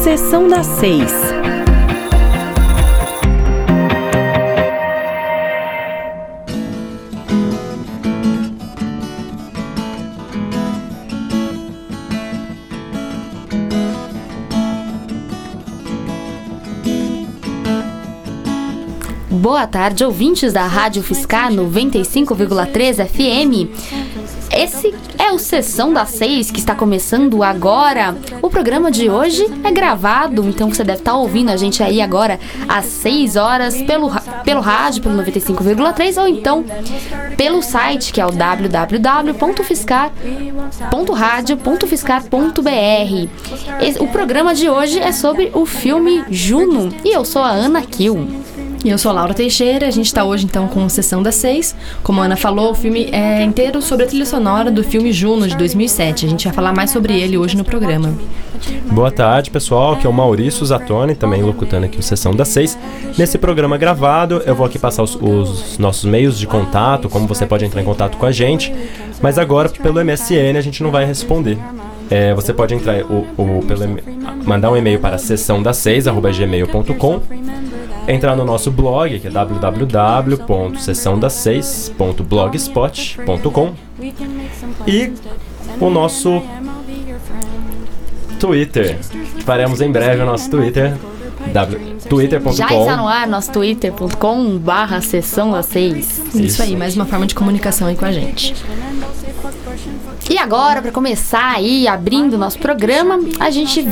Sessão das 6. Boa tarde, ouvintes da Rádio Fiscar 95,3 FM. Esse é o Sessão das 6 que está começando agora. O programa de hoje é gravado, então você deve estar ouvindo a gente aí agora às 6 horas pelo rádio, pelo 95,3 ou então pelo site que é o www.fiscar.radio.fiscar.br. O programa de hoje é sobre o filme Juno e eu sou a Ana Kiel. E eu sou a Laura Teixeira, a gente está hoje então com Sessão das 6. Como a Ana falou, o filme é inteiro sobre a trilha sonora do filme Juno, de 2007. A gente vai falar mais sobre ele hoje no programa. Boa tarde, pessoal, aqui é o Maurício Zatoni, também locutando aqui o Sessão das 6. Nesse programa gravado, eu vou aqui passar os nossos meios de contato, como você pode entrar em contato com a gente. Mas agora, pelo MSN, a gente não vai responder. Você pode entrar mandar um e-mail para sessãodas6@gmail.com, entrar no nosso blog, que é www.sessãodas6.blogspot.com, e o nosso Twitter. Faremos em breve o nosso Twitter, twitter.com. Já está no ar nosso twitter.com/sessãodas6. Isso aí, mais uma forma de comunicação aí com a gente. E agora, para começar aí, abrindo o nosso programa, a gente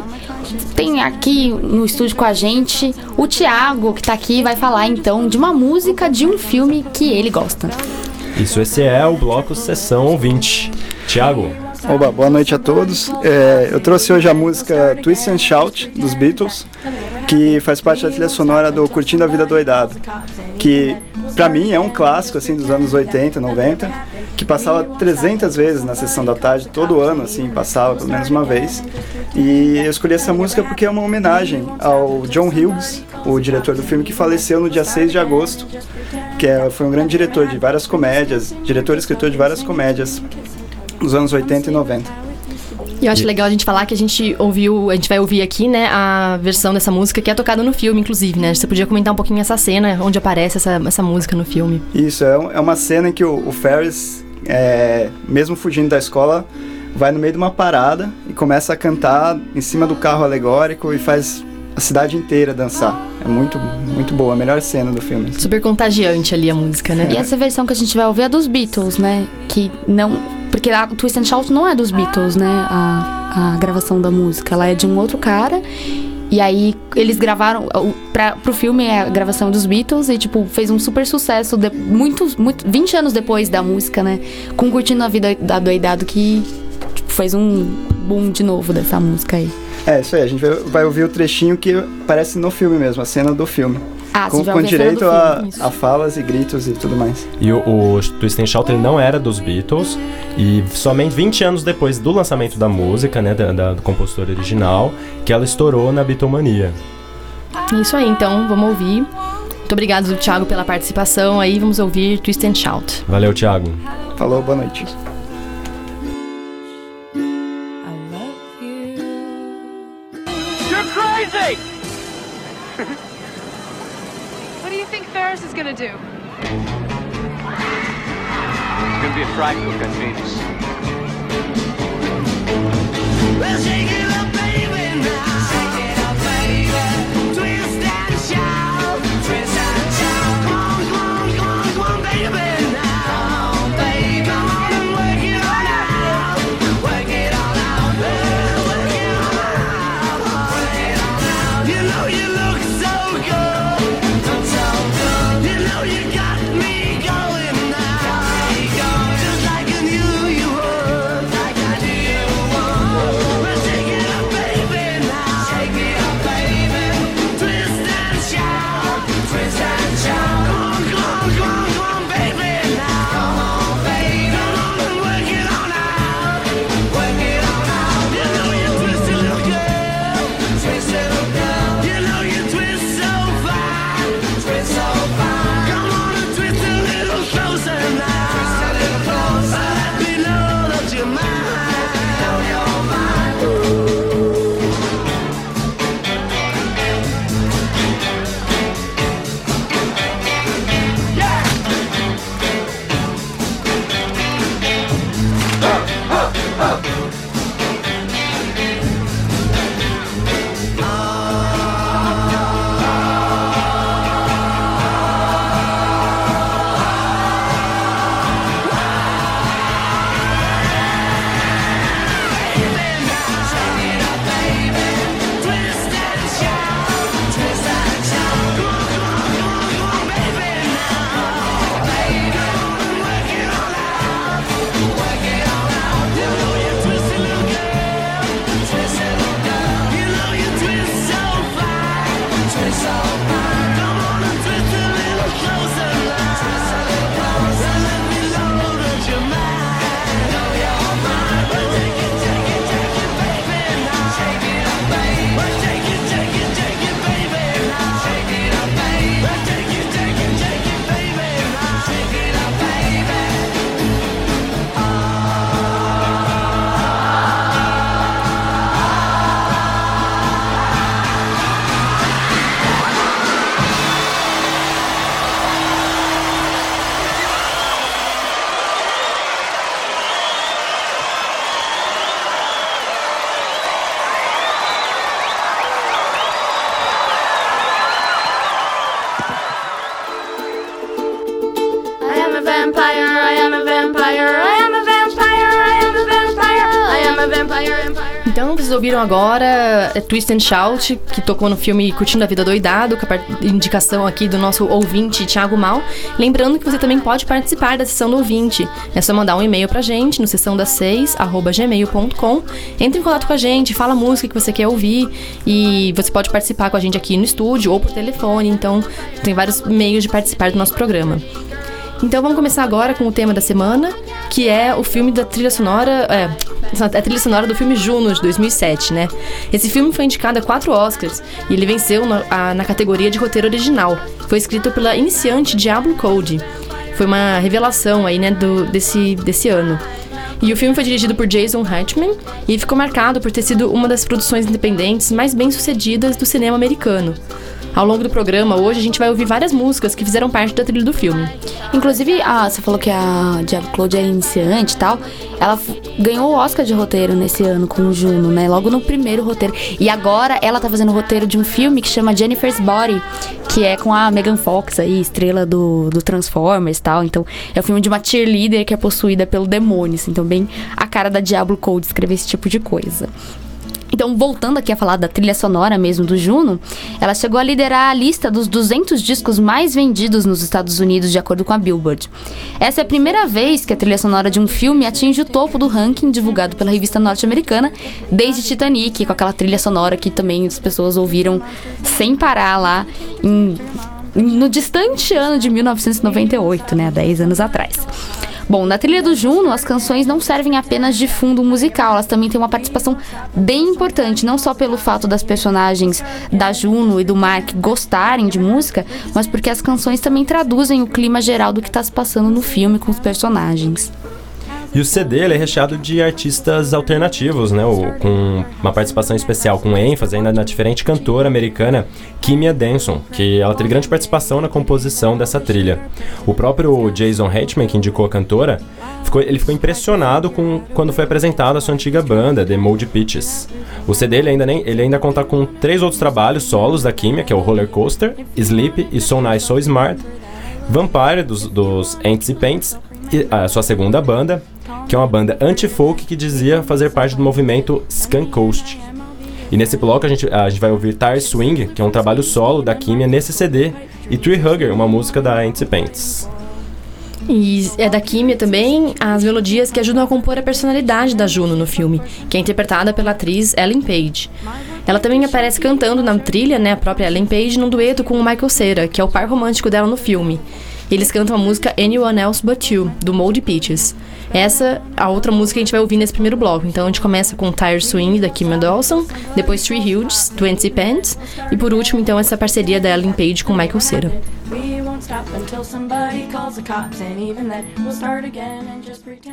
tem aqui no estúdio com a gente o Thiago, que tá aqui, vai falar então de uma música de um filme que ele gosta. Isso, esse é o bloco Sessão Ouvinte. Thiago. Oba, boa noite a todos. Eu trouxe hoje a música Twist and Shout, dos Beatles, que faz parte da trilha sonora do Curtindo a Vida Doidado, que pra mim é um clássico assim, dos anos 80, 90, que passava 300 vezes na sessão da tarde, todo ano assim, passava pelo menos uma vez. E eu escolhi essa música porque é uma homenagem ao John Hughes, o diretor do filme, que faleceu no dia 6 de agosto, que foi um grande diretor de várias comédias, diretor e escritor de várias comédias nos anos 80 e 90. E eu acho legal a gente falar que a gente vai ouvir aqui, né, a versão dessa música que é tocada no filme, inclusive, né? Você podia comentar um pouquinho essa cena, onde aparece essa música no filme. Isso, é uma cena em que o Ferris, mesmo fugindo da escola, vai no meio de uma parada e começa a cantar em cima do carro alegórico e faz a cidade inteira dançar. É muito, muito boa, a melhor cena do filme. Super contagiante ali a música, né? E essa versão que a gente vai ouvir é dos Beatles, né? Que não... Porque a Twist and Shout não é dos Beatles, né? A gravação da música. Ela é de um outro cara. E aí eles gravaram... Pro filme é a gravação dos Beatles. E tipo, fez um super sucesso 20 anos depois da música, né? Com Curtindo a Vida da Doidado, que tipo, fez um boom de novo dessa música aí. Isso aí, a gente vai ouvir o trechinho que aparece no filme mesmo, a cena do filme. Com direito a falas e gritos e tudo mais. E o Twist and Shout, ele não era dos Beatles, e somente 20 anos depois do lançamento da música, né, do compositor original, que ela estourou na Beatlemania. Isso aí, então, vamos ouvir. Muito obrigado, Thiago, pela participação aí, vamos ouvir Twist and Shout. Valeu, Thiago. Falou, boa noite. What do you think Ferris is gonna do? It's gonna be a fry cook on Venus. Well, shake it up, baby, now. Shake it up, baby. Twist and shout. Twist and shout. Come on, come on, come on, come on, baby, now. Baby, come on and work it all out. Work it all out, girl. Work it all out. Work it all out. You know you look so good. So good. You know you got me going now. Just like I knew you would. Like I knew you would. We're taking vocês ouviram agora é Twist and Shout, que tocou no filme Curtindo a Vida Doidado, com a indicação aqui do nosso ouvinte Thiago Mal. Lembrando que você também pode participar da sessão do ouvinte. É só mandar um e-mail pra gente no sessãodas6@gmail.com. Entre em contato com a gente, fala a música que você quer ouvir e você pode participar com a gente aqui no estúdio ou por telefone. Então tem vários meios de participar do nosso programa. Então vamos começar agora com o tema da semana, que é o filme da trilha sonora... a trilha sonora do filme Juno, de 2007, né? Esse filme foi indicado a 4 Oscars e ele venceu na categoria de roteiro original. Foi escrito pela iniciante Diablo Cody. Foi uma revelação aí, né, desse ano. E o filme foi dirigido por Jason Reitman e ficou marcado por ter sido uma das produções independentes mais bem-sucedidas do cinema americano. Ao longo do programa, hoje, a gente vai ouvir várias músicas que fizeram parte da trilha do filme. Inclusive, você falou que a Diablo Cody é iniciante e tal. Ela ganhou o Oscar de roteiro nesse ano com o Juno, né? Logo no primeiro roteiro. E agora ela tá fazendo o roteiro de um filme que chama Jennifer's Body, que é com a Megan Fox aí, estrela do Transformers e tal. Então, é o filme de uma cheerleader que é possuída pelo demônio. Então, bem a cara da Diablo Cody escrever esse tipo de coisa. Então, voltando aqui a falar da trilha sonora mesmo do Juno, ela chegou a liderar a lista dos 200 discos mais vendidos nos Estados Unidos, de acordo com a Billboard. Essa é a primeira vez que a trilha sonora de um filme atinge o topo do ranking divulgado pela revista norte-americana, desde Titanic, com aquela trilha sonora que também as pessoas ouviram sem parar lá no distante ano de 1998, né, 10 anos atrás. Bom, na trilha do Juno, as canções não servem apenas de fundo musical, elas também têm uma participação bem importante, não só pelo fato das personagens da Juno e do Mark gostarem de música, mas porque as canções também traduzem o clima geral do que está se passando no filme com os personagens. E o CD ele é recheado de artistas alternativos, né? Com uma participação especial, com ênfase ainda na diferente cantora americana Kimya Denson, que ela teve grande participação na composição dessa trilha. O próprio Jason Reitman, que indicou a cantora, ele ficou impressionado quando foi apresentado a sua antiga banda, The Moody Pitches. O CD ele ainda conta com 3 outros trabalhos solos da Kimya, que é o Roller Coaster, Sleep e So Nice So Smart, Vampire dos Ants e Paints, e a sua segunda banda, que é uma banda anti-folk que dizia fazer parte do movimento Skunk Coast. E nesse bloco a gente vai ouvir Tire Swing, que é um trabalho solo da Kimya nesse CD, e Tree Hugger, uma música da Ants Paints. E é da Kimya também as melodias que ajudam a compor a personalidade da Juno no filme, que é interpretada pela atriz Ellen Page. Ela também aparece cantando na trilha, né, a própria Ellen Page, num dueto com o Michael Cera, que é o par romântico dela no filme. Eles cantam a música Anyone Else But You, do Moody Pitches. Essa, a outra música que a gente vai ouvir nesse primeiro bloco. Então a gente começa com Tire Swing, da Kimya Dawson, depois Tree Hughes, 20 Pants, e por último, então, essa parceria da Ellen Page com Michael Cera. We won't stop until somebody calls the cops, and even then we'll start again and just pretend.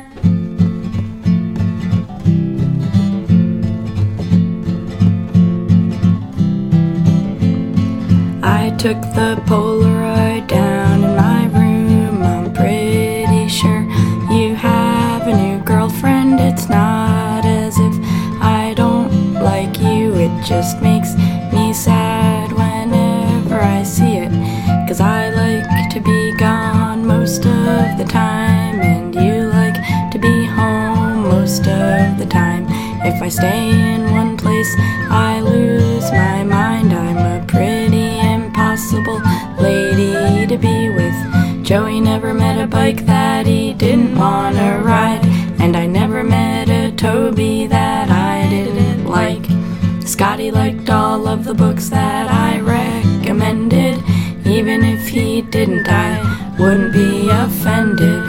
I took the Polaroid down in my room. I'm pretty sure you have a new girlfriend. It's not as if I don't like you. It just makes me sad whenever I see it, 'cause I like to be gone most of the time, and you like to be home most of the time. If I stay in one place, I lose my mind. I'm a pretty impossible lady to be with. Joey never met a bike that he didn't wanna ride, and I never met a Toby that I didn't like. Scotty liked all of the books that I recommended. Even if he didn't, I wouldn't be offended.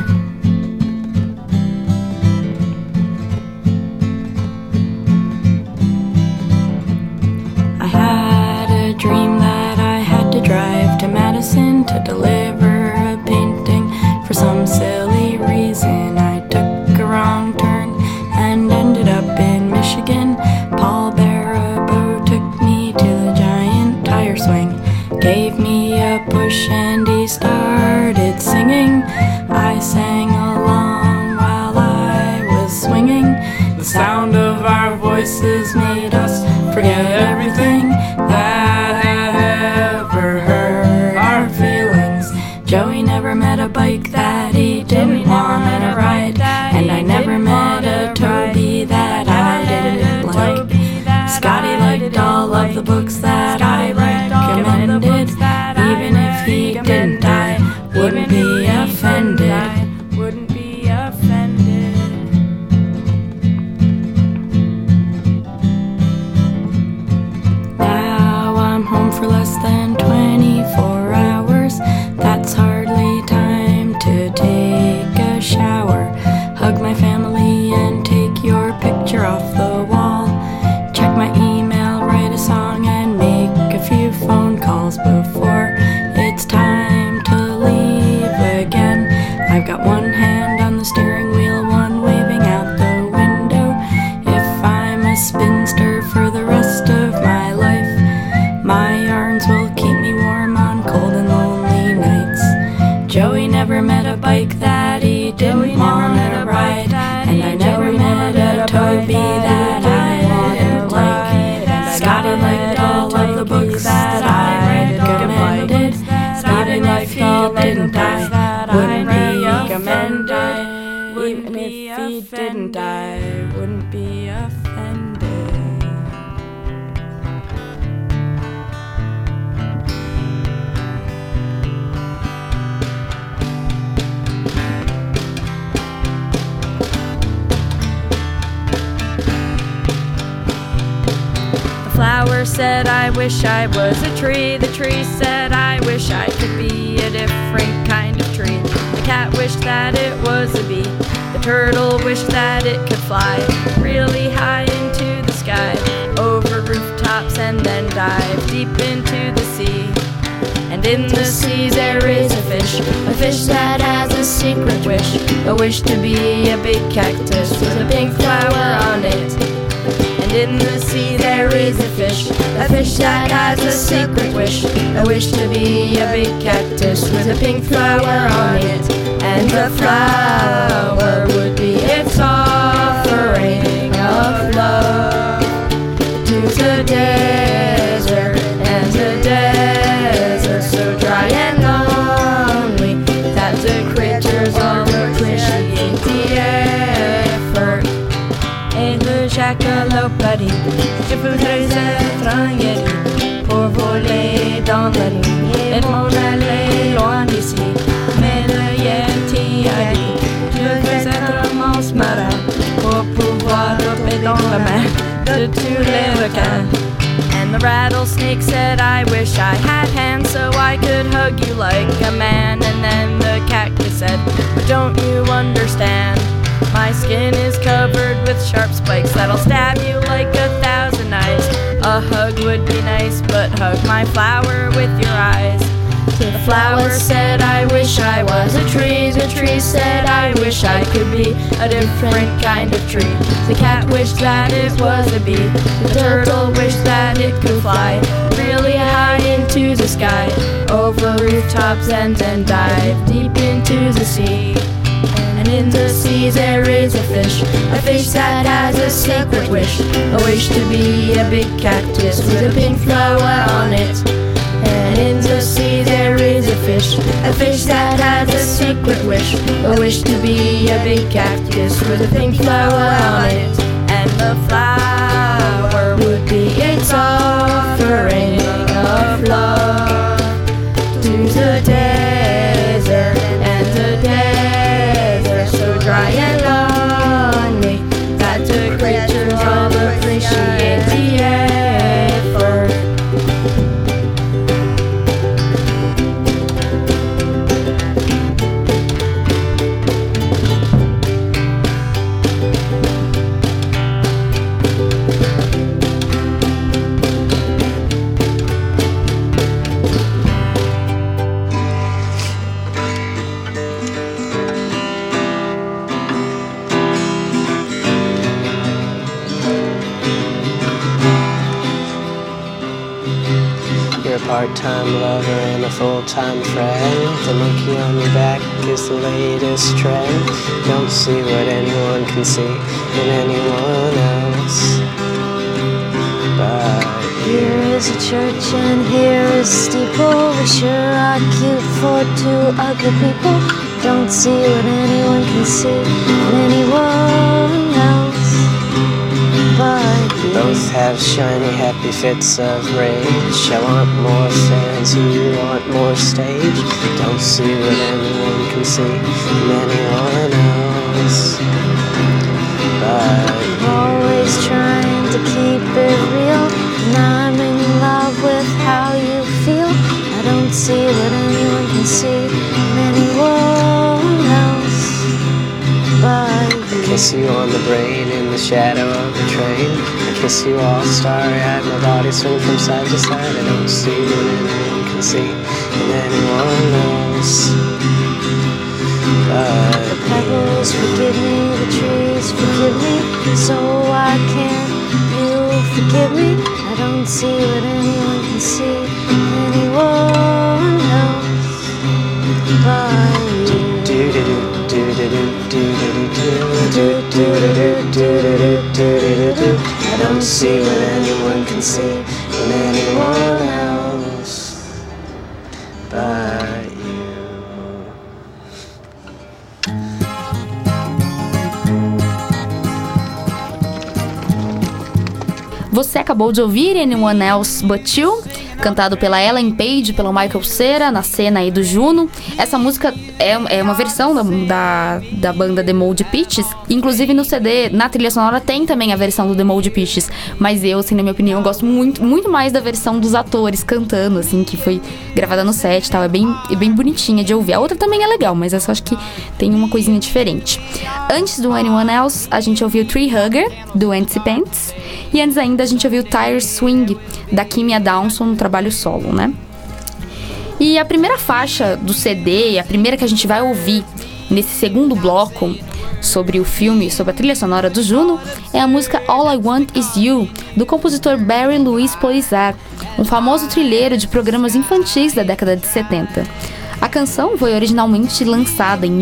I had a dream that I had to drive to Madison to deliver a painting. For some silly reason, I took a wrong turn and ended up in Michigan. Paul Barabo took me to the giant tire swing, gave me a push and he started singing. I sang along while I was swinging. The sound of our voices made us forget everything that had ever hurt our feelings. Joey never met a bike that he didn't want to ride, and I never met a Toby that I didn't like. read all of the books that I recommended. Even if he didn't die, wouldn't be offended. Wouldn't be offended. Now I'm home for less than 24 hours. That's hardly time to take a shower. Hug my family and take your picture off the wall. Check my email, write a song, and make a few phone calls before it's time to leave again. I've got one hand on the steering wheel, one waving out the window. If I'm a spinster for the rest of my life, my arms will keep me warm on cold and lonely nights. Joey never met a bike that he didn't want to ride, and I never met a Toby that I didn't like. Scotty liked all of the books that I recommended. Even if he didn't die, wouldn't be offended. Even if he didn't die, wouldn't be offended. The flower said, I wish I was a tree. The tree said, I wish I could be a different kind of tree. The cat wished that it was a bee. The turtle wished that it could fly really high into the sky, over rooftops and then dive deep into the sea. And in the sea there is a fish that has a secret wish to be a big cactus with a pink flower on it. And in the sea there is a fish that has a secret wish to be a big cactus with a pink flower on it. And the flower would be its offering of love to the desert, and the desert so dry and lonely that the creatures all appreciate the effort. Et le chacalopadi, je voudrais être un yeti pour voler dans la nuit et m'en aller loin d'ici. Mais le yeti a dit, je veux être un monstre marin pour pouvoir dropper dans la mer de tous les requins. And the rattlesnake said, I wish I had hands so I could hug you like a man. And then the cactus said, but don't you understand? My skin is covered with sharp spikes that'll stab you like 1,000 knives. A hug would be nice, but hug my flower with your eyes. The flower said, I wish I was a tree. The tree said, I wish I could be a different kind of tree. The cat wished that it was a bee. The turtle wished that it could fly really high into the sky, over rooftops and then dive deep into the sea. And in the sea there is a fish that has a secret wish to be a big cactus with a pink flower on it. And in the sea there is a fish that has a secret wish to be a big cactus with a pink flower on it. And the flower would be its offering of love to the desert, and the desert so dry and lonely that the creatures all appreciate the effort. Part-time lover and a full-time friend. The monkey on your back is the latest trend. Don't see what anyone can see in anyone else. But here is a church and here is a steeple. We sure are cute for two ugly people. Don't see what anyone can see in anyone else. But both have shiny, happy fits of rage. I want more fans, you want more stage. Don't see what anyone can see in anyone else. But Always trying to keep it real, and I'm in love with how you feel. I don't see what anyone can see in anyone else but I you. kiss you on the brain in the shadow of the train. I kiss you all starry-eyed, my body swing from side to side. I don't see what anyone can see in anyone else but The pebbles forgive me, the trees forgive me, so why can't you forgive me? I don't see what anyone can see in anyone else but you. I don't see what anyone can see in anyone else but you. Você acabou de ouvir Anyone Else But You, cantado pela Ellen Page, pelo Michael Cera, na cena aí do Juno. Essa música é uma versão da banda The Mold Pitches. Inclusive no CD, na trilha sonora, tem também a versão do The Mold Pitches. Mas eu, assim, na minha opinião, gosto muito, muito mais da versão dos atores cantando, assim, que foi gravada no set e tal. É bem bonitinha de ouvir. A outra também é legal, mas essa eu acho que tem uma coisinha diferente. Antes do Anyone Else, a gente ouviu Tree Hugger, do Antsy Pants. E antes ainda a gente ouviu Tire Swing, da Kimya Dawson, no trabalho solo, né? E a primeira faixa do CD, a primeira que a gente vai ouvir nesse segundo bloco sobre o filme, sobre a trilha sonora do Juno, é a música All I Want Is You, do compositor Barry Louis Polizar, um famoso trilheiro de programas infantis da década de 70. A canção foi originalmente lançada em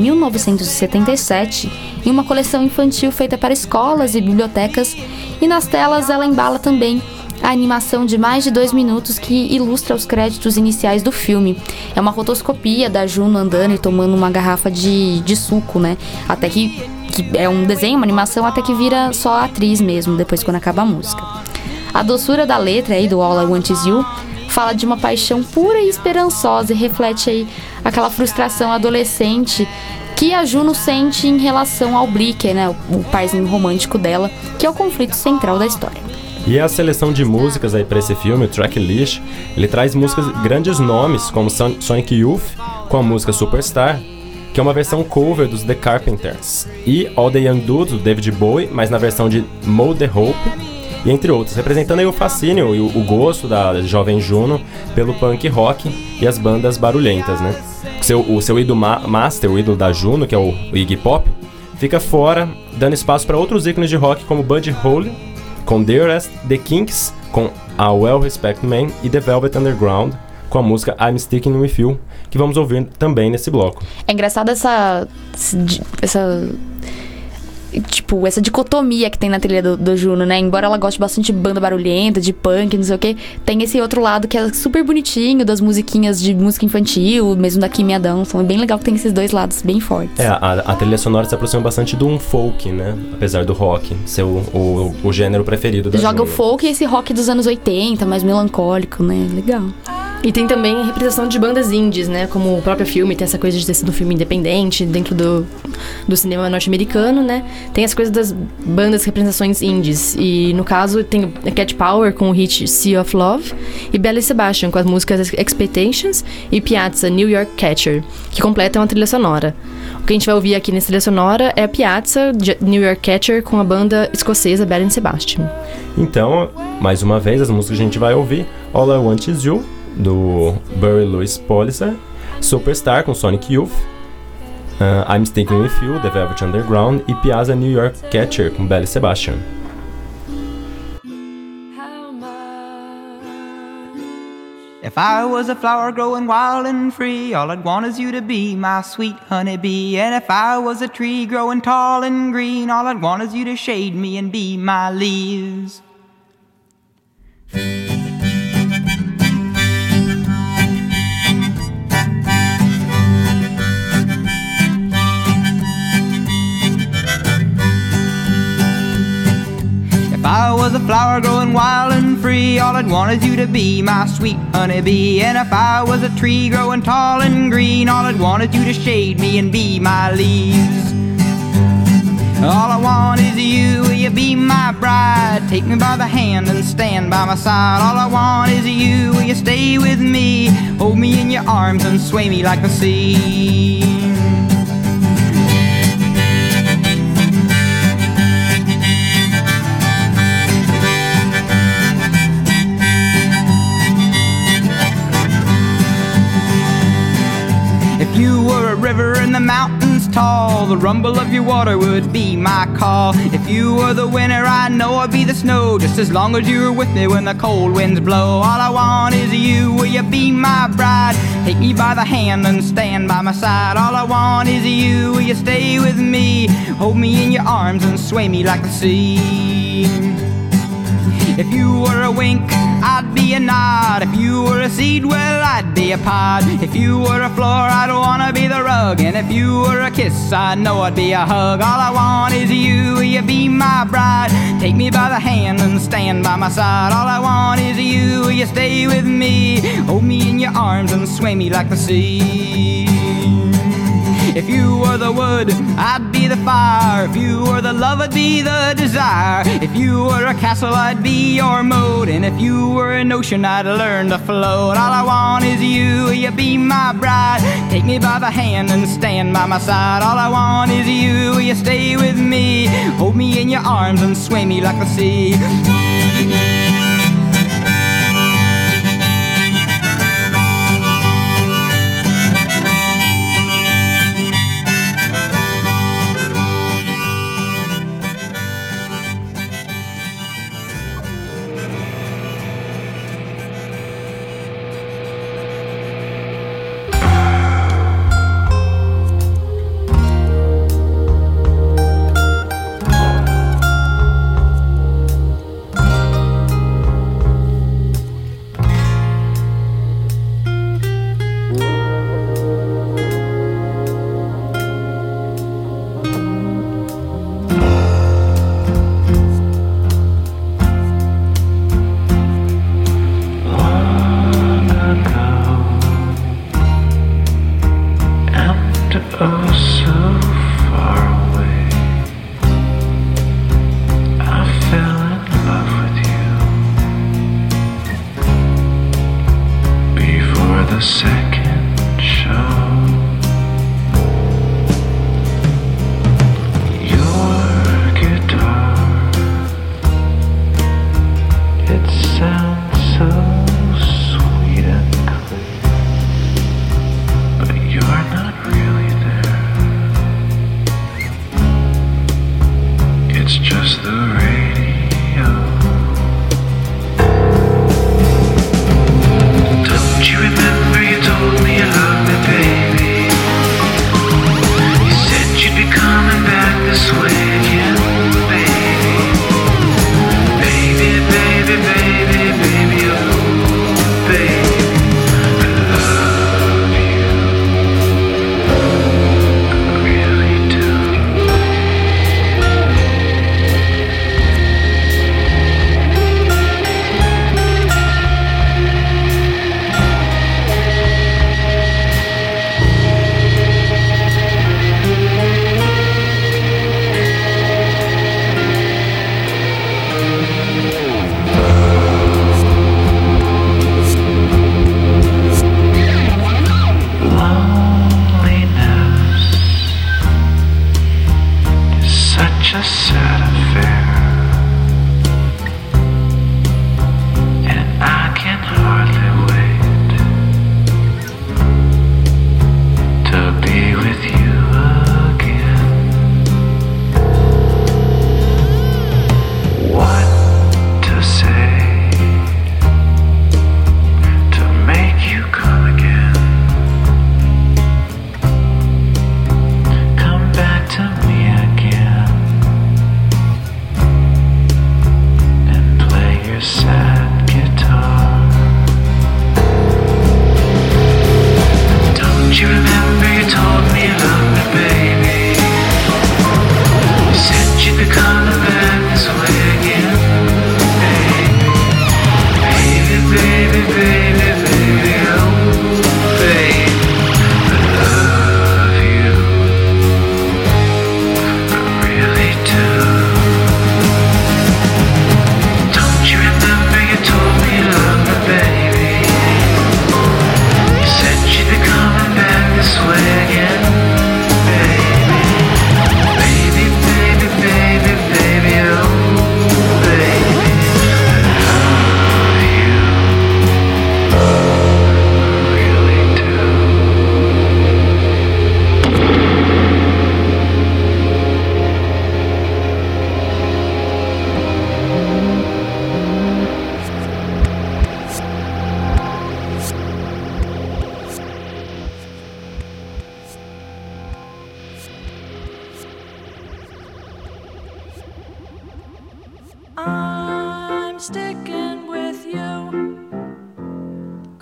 1977 em uma coleção infantil feita para escolas e bibliotecas, e nas telas ela embala também a animação de mais de 2 minutos que ilustra os créditos iniciais do filme. É uma rotoscopia da Juno andando e tomando uma garrafa de suco, né? Até que é um desenho, uma animação, até que vira só a atriz mesmo, depois quando acaba a música. A doçura da letra aí do All I Want Is You fala de uma paixão pura e esperançosa e reflete aí aquela frustração adolescente que a Juno sente em relação ao Blicker, né, o parzinho romântico dela, que é o conflito central da história. E a seleção de músicas aí para esse filme, o tracklist, ele traz músicas, grandes nomes, como Sonic Youth, com a música Superstar, que é uma versão cover dos The Carpenters, e All the Young Dudes, do David Bowie, mas na versão de Mold the Hope, e entre outros, representando aí o fascínio e o gosto da jovem Juno pelo punk rock e as bandas barulhentas, né? O seu ídolo master, o ídolo da Juno, que é o Iggy Pop, fica fora, dando espaço para outros ícones de rock como Buddy Holly, com Dearest, The Kinks, com A Well Respected Man, e The Velvet Underground, com a música I'm Sticking With You, que vamos ouvir também nesse bloco. É engraçado essa dicotomia que tem na trilha do Juno, né? Embora ela goste bastante de banda barulhenta, de punk, não sei o que, tem esse outro lado que é super bonitinho, das musiquinhas de música infantil, mesmo da Kimya Dawson. É bem legal que tem esses dois lados bem fortes. A trilha sonora se aproxima bastante de um folk, né? Apesar do rock ser o gênero preferido da Joga Juno. o folk e esse rock dos anos 80, mais melancólico, né? Legal. E tem também a representação de bandas indies, né? Como o próprio filme tem essa coisa de ter sido um filme independente dentro do cinema norte-americano, né? Tem essa coisa das bandas representações indies. E no caso tem Cat Power com o hit Sea of Love e Belle Sebastian com as músicas Expectations e Piazza New York Catcher, que completam a trilha sonora. O que a gente vai ouvir aqui nessa trilha sonora é a Piazza New York Catcher com a banda escocesa Belle Sebastian. Então, mais uma vez, as músicas que a gente vai ouvir: All I Want Is You, do Barry Louis Polizar, Superstar com Sonic Youth, I'm Sticking With You, The Velvet Underground, e Piazza New York Catcher com Belle Sebastian. If I was a flower growing wild and free, all I'd want is you to be my sweet honeybee. And if I was a tree growing tall and green, all I'd want is you to shade me and be my leaves. If I was a flower growing wild and free, all I'd want is you to be my sweet honeybee. And if I was a tree growing tall and green, all I'd want is you to shade me and be my leaves. All I want is you, will you be my bride? Take me by the hand and stand by my side. All I want is you, will you stay with me? Hold me in your arms and sway me like the sea. If you were a river in the mountains tall, the rumble of your water would be my call. If you were the winter, I know I'd be the snow, just as long as you were with me when the cold winds blow. All I want is you, will you be my bride? Take me by the hand and stand by my side. All I want is you, will you stay with me? Hold me in your arms and sway me like the sea. If you were a wink, I'd be a nod. If you were a seed, well, I'd be a pod. If you were a floor, I'd wanna be the rug. And if you were a kiss, I know I'd be a hug. All I want is you, will you be my bride? Take me by the hand and stand by my side. All I want is you, will you stay with me? Hold me in your arms and sway me like the sea. If you were the wood, I'd be the fire. If you were the love, I'd be the desire. If you were a castle, I'd be your moat. And if you were an ocean, I'd learn to float. All I want is you, will you be my bride? Take me by the hand and stand by my side. All I want is you, will you stay with me? Hold me in your arms and sway me like the sea. Don't you remember you told me you loved me, babe?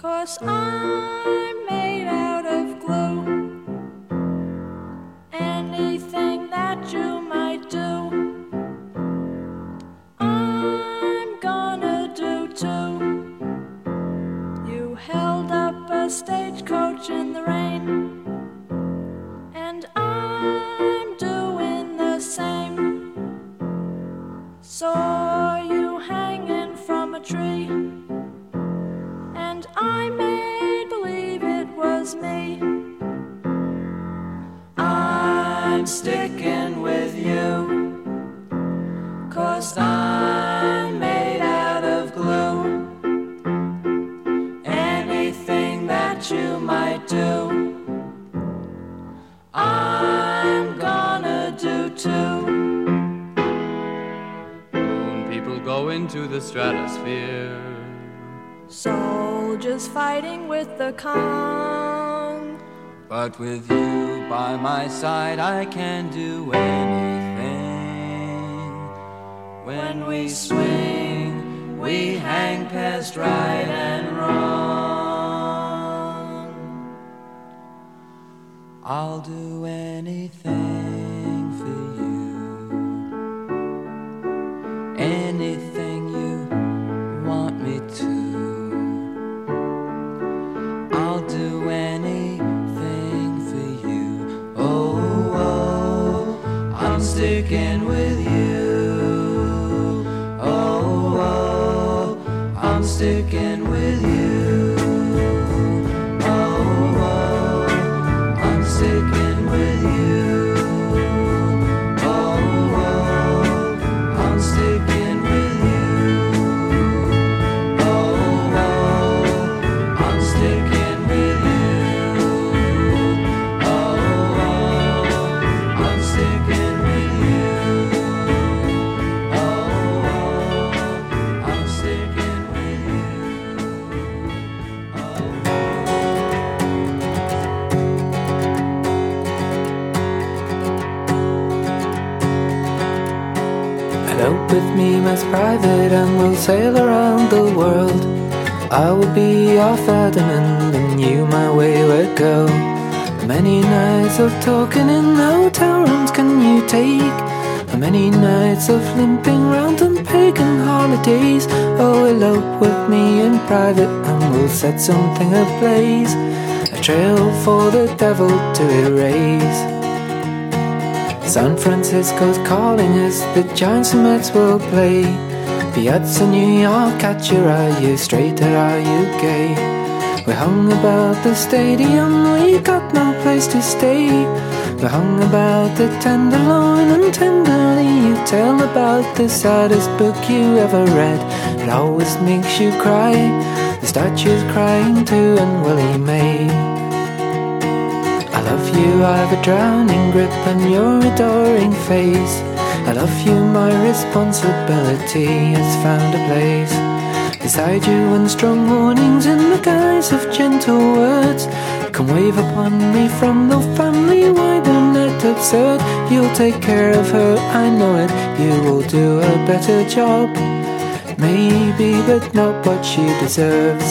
'cause I'm made out of glue. Anything that you might do, I'm gonna do too. You held up a stagecoach in the rain, and I'm doing the same. Saw you hanging from a tree, and I made believe it was me. I'm sticking with you, 'cause I'm made out of glue. Anything that you might do, I'm gonna do too. Moon people go into the stratosphere, Soldiers fighting with the Kong. but with you by my side I can do anything. When we swing, we hang past right and wrong. I'll do anything for you, anything you want me to. I'll do anything for you. Oh, oh, I'm sticking with you. Oh, oh, I'm sticking with you. Oh, oh, I'm sticking with you. Oh, oh, I'm sticking with you. Oh, oh, I'm sticking with you. Oh, oh, I'm sticking with you. Oh, oh, I'm sticking with you. Elope with me, Miss Private, and we'll sail around the world. I will be your Ferdinand, and you my wayward girl. How many nights of talking in hotel rooms can you take? How many nights of limping round on pagan holidays? Oh, elope with me in private, and we'll set something ablaze, a trail for the devil to erase. San Francisco's calling us, the Giants and Mets will play. Piazza New York, catch your eye, you straight or are you gay? We hung about the stadium, we got no place to stay. We hung about the Tenderloin, and tenderly you tell about the saddest book you ever read. It always makes you cry, the statue's crying too, and Willie May. I love you, I've a drowning grip on your adoring face. I love you, my responsibility has found a place beside you, and strong warnings in the guise of gentle words come wave upon me from the family. Why don't that absurd? You'll take care of her, I know it. You will do a better job, maybe, but not what she deserves.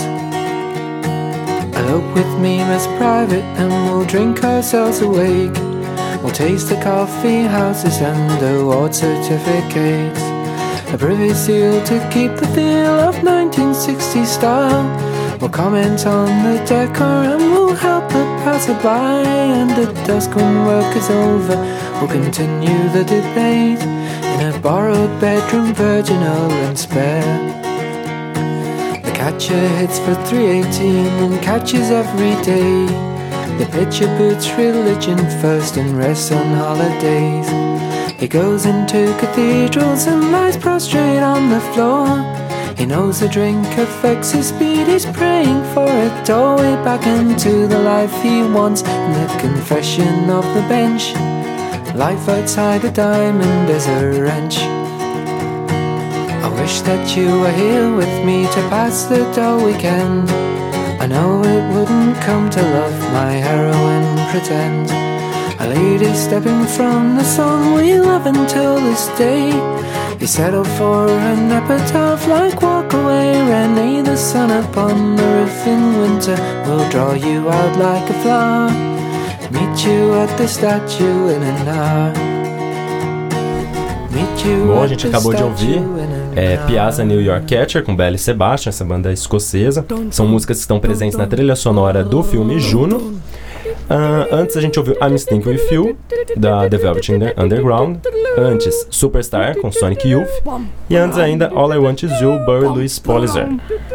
Elope with me, Miss Private, and we'll drink ourselves awake. We'll taste the coffee houses and award certificates, a privy seal to keep the feel of 1960s style. We'll comment on the decor and we'll help the passerby, and at dusk when work is over we'll continue the debate in a borrowed bedroom, virginal and spare. The catcher hits for 318 and catches every day. The pitcher puts religion first and rests on holidays. He goes into cathedrals and lies prostrate on the floor. He knows the drink affects his speed, he's praying for a doorway back into the life he wants. In the confession of the bench, life outside a diamond is a wrench. I wish that you were here with me to pass the dull weekend. I know it wouldn't come to love my heroin pretend. I a lady stepping from the song we love until this day. You settle for an epitaph like walk away. Renee, the sun upon the roof in winter will draw you out like a flower. Meet you at the statue in an hour. Bom, a gente acabou de ouvir Piazza New York Catcher com Belle Sebastian, essa banda escocesa. São músicas que estão presentes na trilha sonora do filme Juno. Antes a gente ouviu I'm Stinking With You, da The Velvet Underground. Antes, Superstar, com Sonic Youth. E antes ainda, All I Want Is You, Barry Louis Polizzer.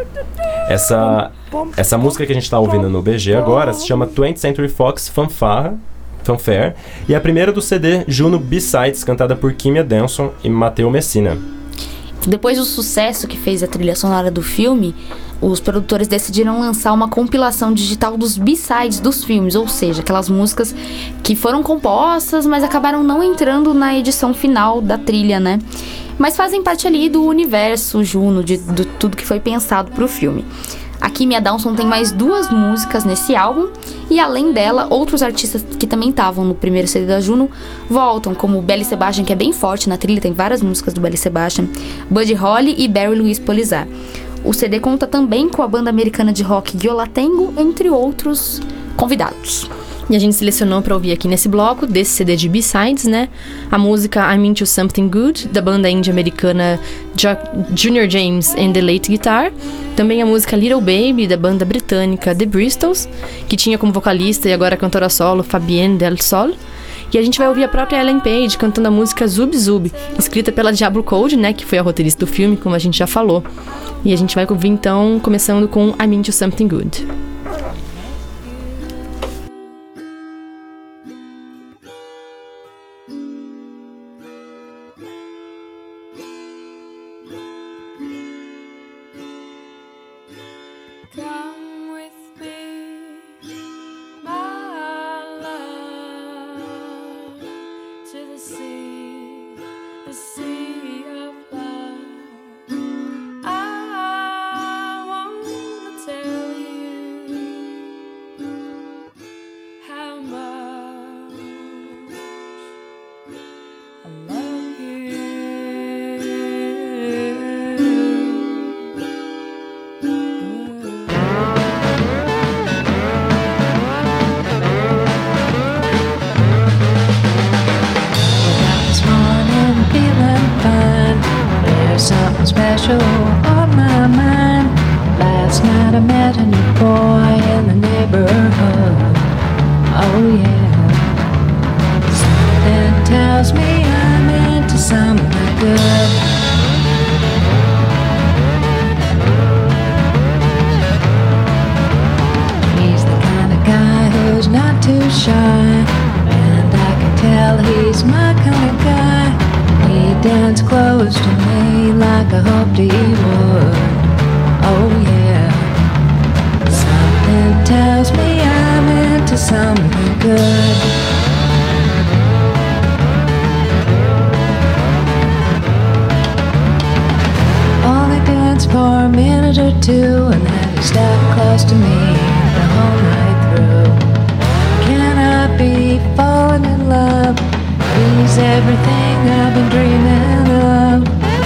Essa música que a gente está ouvindo no BG agora se chama 20th Century Fox Fanfare, e é a primeira do CD Juno B-Sides, cantada por Kimya Denson e Matteo Messina. Depois do sucesso que fez a trilha sonora do filme, os produtores decidiram lançar uma compilação digital dos B-sides dos filmes, ou seja, aquelas músicas que foram compostas, mas acabaram não entrando na edição final da trilha, né? Mas fazem parte ali do universo Juno, de tudo que foi pensado pro filme. A Kimya Dawson tem mais 2 músicas nesse álbum, e além dela, outros artistas que também estavam no primeiro CD da Juno voltam, como Belle Sebastian, que é bem forte na trilha, tem várias músicas do Belle Sebastian, Buddy Holly e Barry Louis Polizzer. O CD conta também com a banda americana de rock Yo La Tengo, entre outros convidados. E a gente selecionou pra ouvir aqui nesse bloco, desse CD de B-Sides, né? A música I'm Into Something Good, da banda indie americana Junior James and the Late Guitar. Também a música Little Baby, da banda britânica The Bristols, que tinha como vocalista e agora cantora solo Fabienne Del Sol. E a gente vai ouvir a própria Ellen Page cantando a música Zub Zub, escrita pela Diablo Code, né? Que foi a roteirista do filme, como a gente já falou. E a gente vai ouvir então, começando com I'm Into Something Good. Come with me, my love, to the sea of love. I want to tell you how much I love you. Something special on my mind. Last night I met a new boy in the neighborhood. Oh yeah. Something tells me I'm into something good. He's the kind of guy who's not too shy, and I can tell he's my kind of guy. He danced close to me like I hoped he would. Oh yeah. Something tells me I'm into something good. Only danced for a minute or two, and then he stepped close to me the whole night through. Can I be falling in love? He's everything I've been dreaming of.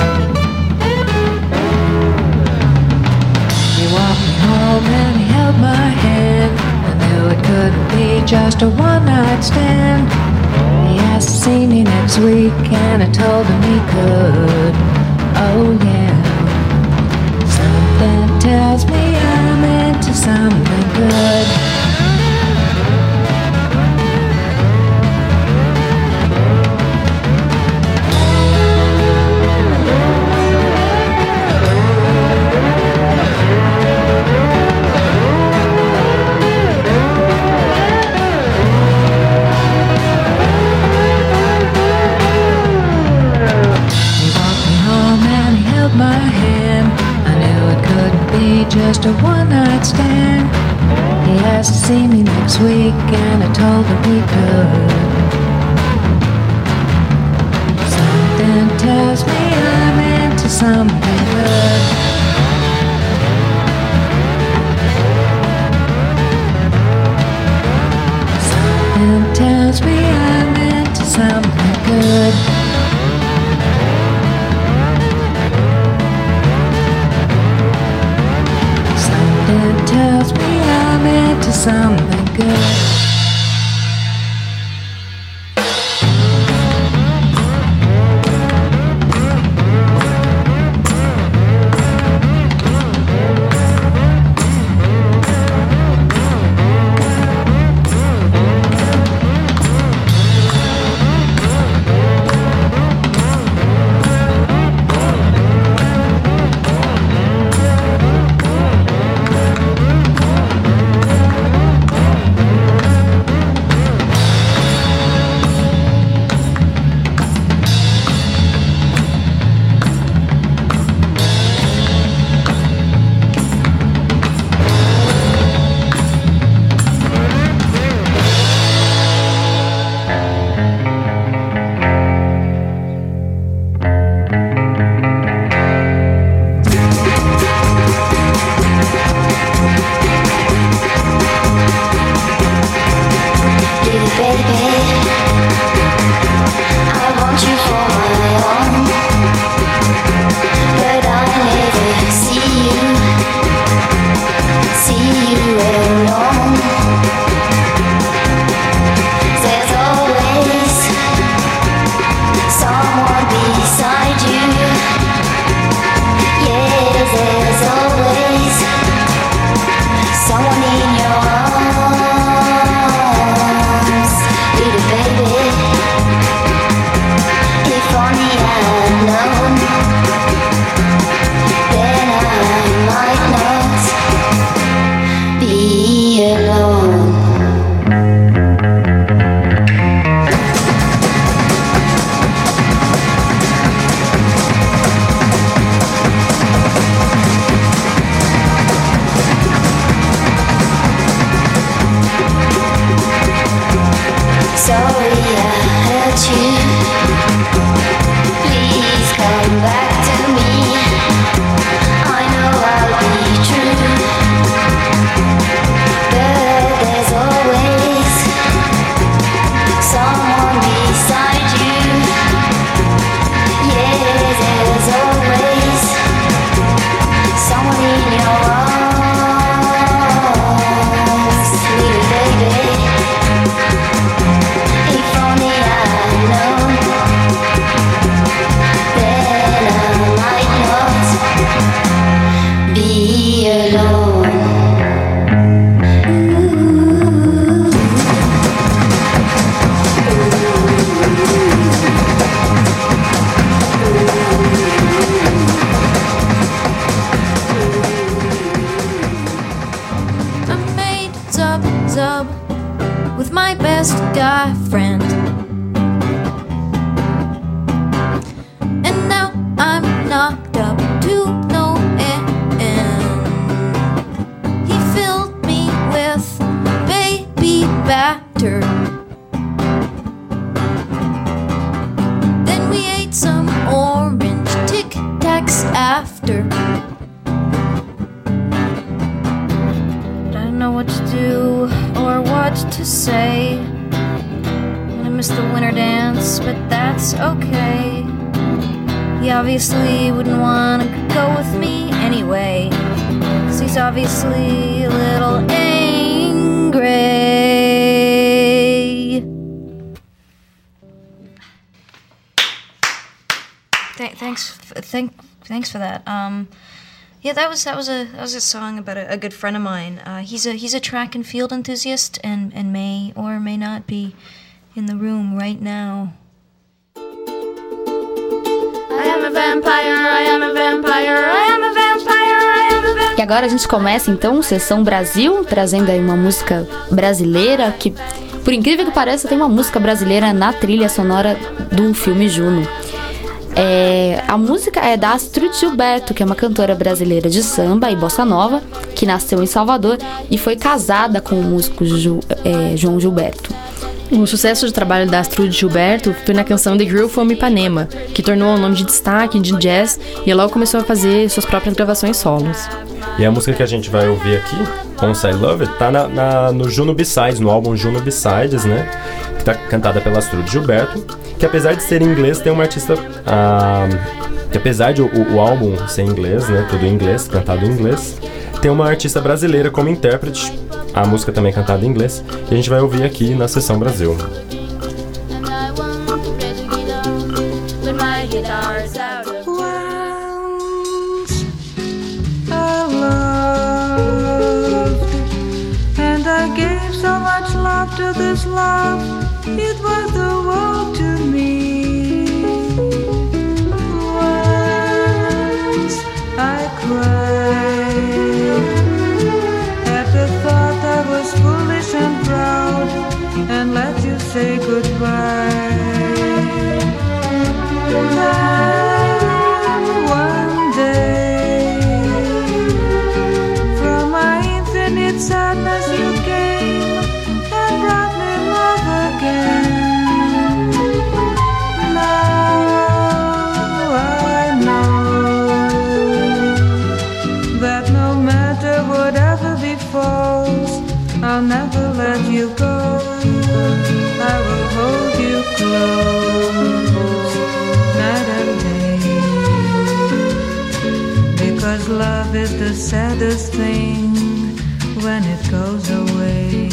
He walked me home and he held my hand. I knew it couldn't be just a one-night stand. He asked to see me next week and I told him he could. Oh yeah. Something tells me I'm into something good. My hand, I knew it couldn't be just a one-night stand. He asked to see me next week and I told him he could. Something tells me I'm into something good. Something tells me to something good. Obviously wouldn't want to go with me anyway, 'cause he's obviously a little angry. Thanks for that. Yeah, that was a song about a good friend of mine. He's a track and field enthusiast and may or may not be in the room right now. E agora a gente começa então Sessão Brasil, trazendo aí uma música brasileira que, por incrível que pareça, tem uma música brasileira na trilha sonora do filme Juno. A música é da Astrud Gilberto, que é uma cantora brasileira de samba e bossa nova, que nasceu em Salvador e foi casada com o músico João Gilberto. O sucesso de trabalho da Astrud Gilberto foi na canção The Girl from Ipanema, que tornou o nome de destaque de jazz, e ela começou a fazer suas próprias gravações solos. E a música que a gente vai ouvir aqui, Once I Love It, tá no Juno B-Sides, no álbum Juno B-Sides, né? Que tá cantada pela Astrud Gilberto, que apesar de ser em inglês, tem uma artista... que apesar de o álbum ser em inglês, né? Tudo em inglês, cantado em inglês, tem uma artista brasileira como intérprete. A música também é cantada em inglês. E a gente vai ouvir aqui na Sessão Brasil. To this love, it was the world to me. Once I cried at the thought I was foolish and proud and let you say goodbye. Then one day, from my infinite sadness you came. Brought me love again. Now I know that no matter whatever befalls, I'll never let you go. I will hold you close night and day, because love is the saddest thing when it goes away.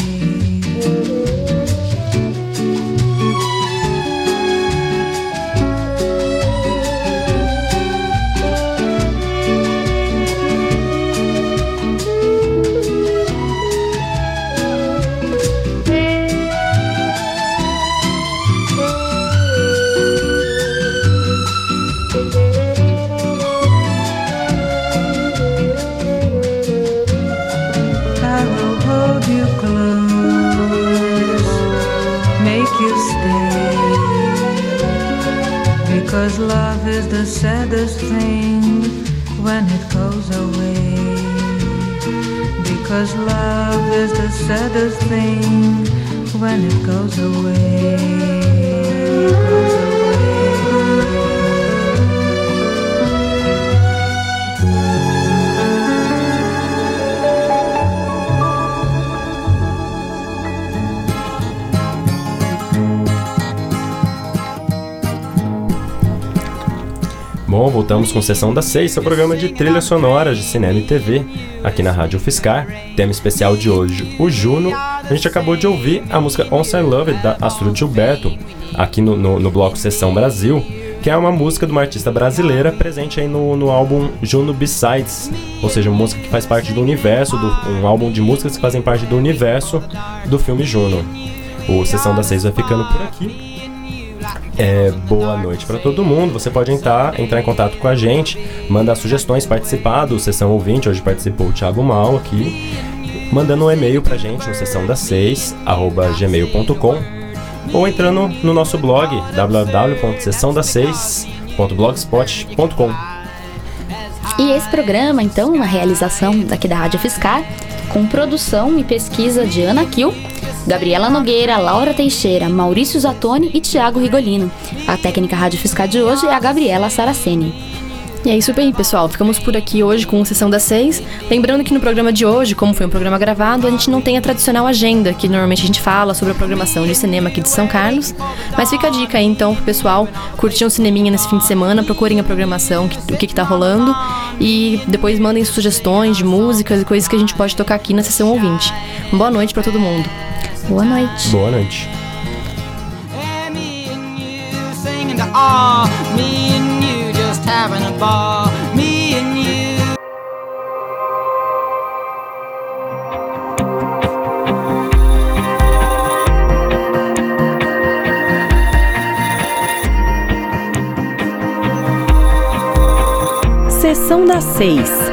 Because love is the saddest thing when it goes away. Because love is the saddest thing when it goes away. Goes away. Bom, voltamos com Sessão das 6, seu programa de trilha sonora de cinema e TV, aqui na Rádio UFSCar. Tema especial de hoje, o Juno. A gente acabou de ouvir a música Once I Love It, da Astrud Gilberto, aqui no bloco Sessão Brasil, que é uma música de uma artista brasileira presente aí no álbum Juno B-Sides, ou seja, uma música que faz parte do universo, um álbum de músicas que fazem parte do universo do filme Juno. O Sessão das 6 vai ficando por aqui. Boa noite para todo mundo. Você pode entrar em contato com a gente, mandar sugestões, participar do Sessão Ouvinte. Hoje participou o Thiago Mal aqui, mandando um e-mail pra gente no sessãodas6@gmail.com ou entrando no nosso blog www.sessãodas6.blogspot.com. E esse programa, então, uma realização daqui da Rádio UFSCar, com produção e pesquisa de Ana Kiel, Gabriela Nogueira, Laura Teixeira, Maurício Zattoni e Thiago Rigolino. A técnica Rádio UFSCar de hoje é a Gabriela Saraceni. E é isso aí, pessoal. Ficamos por aqui hoje com a Sessão das 6. Lembrando que no programa de hoje, como foi um programa gravado, a gente não tem a tradicional agenda, que normalmente a gente fala sobre a programação de cinema aqui de São Carlos. Mas fica a dica aí, então, pro pessoal curtir um cineminha nesse fim de semana, procurem a programação, o que tá rolando. E depois mandem sugestões de músicas e coisas que a gente pode tocar aqui na Sessão Ouvinte. Boa noite pra todo mundo. Boa noite. Boa noite. Having a ball, me and you. Sessão das 6.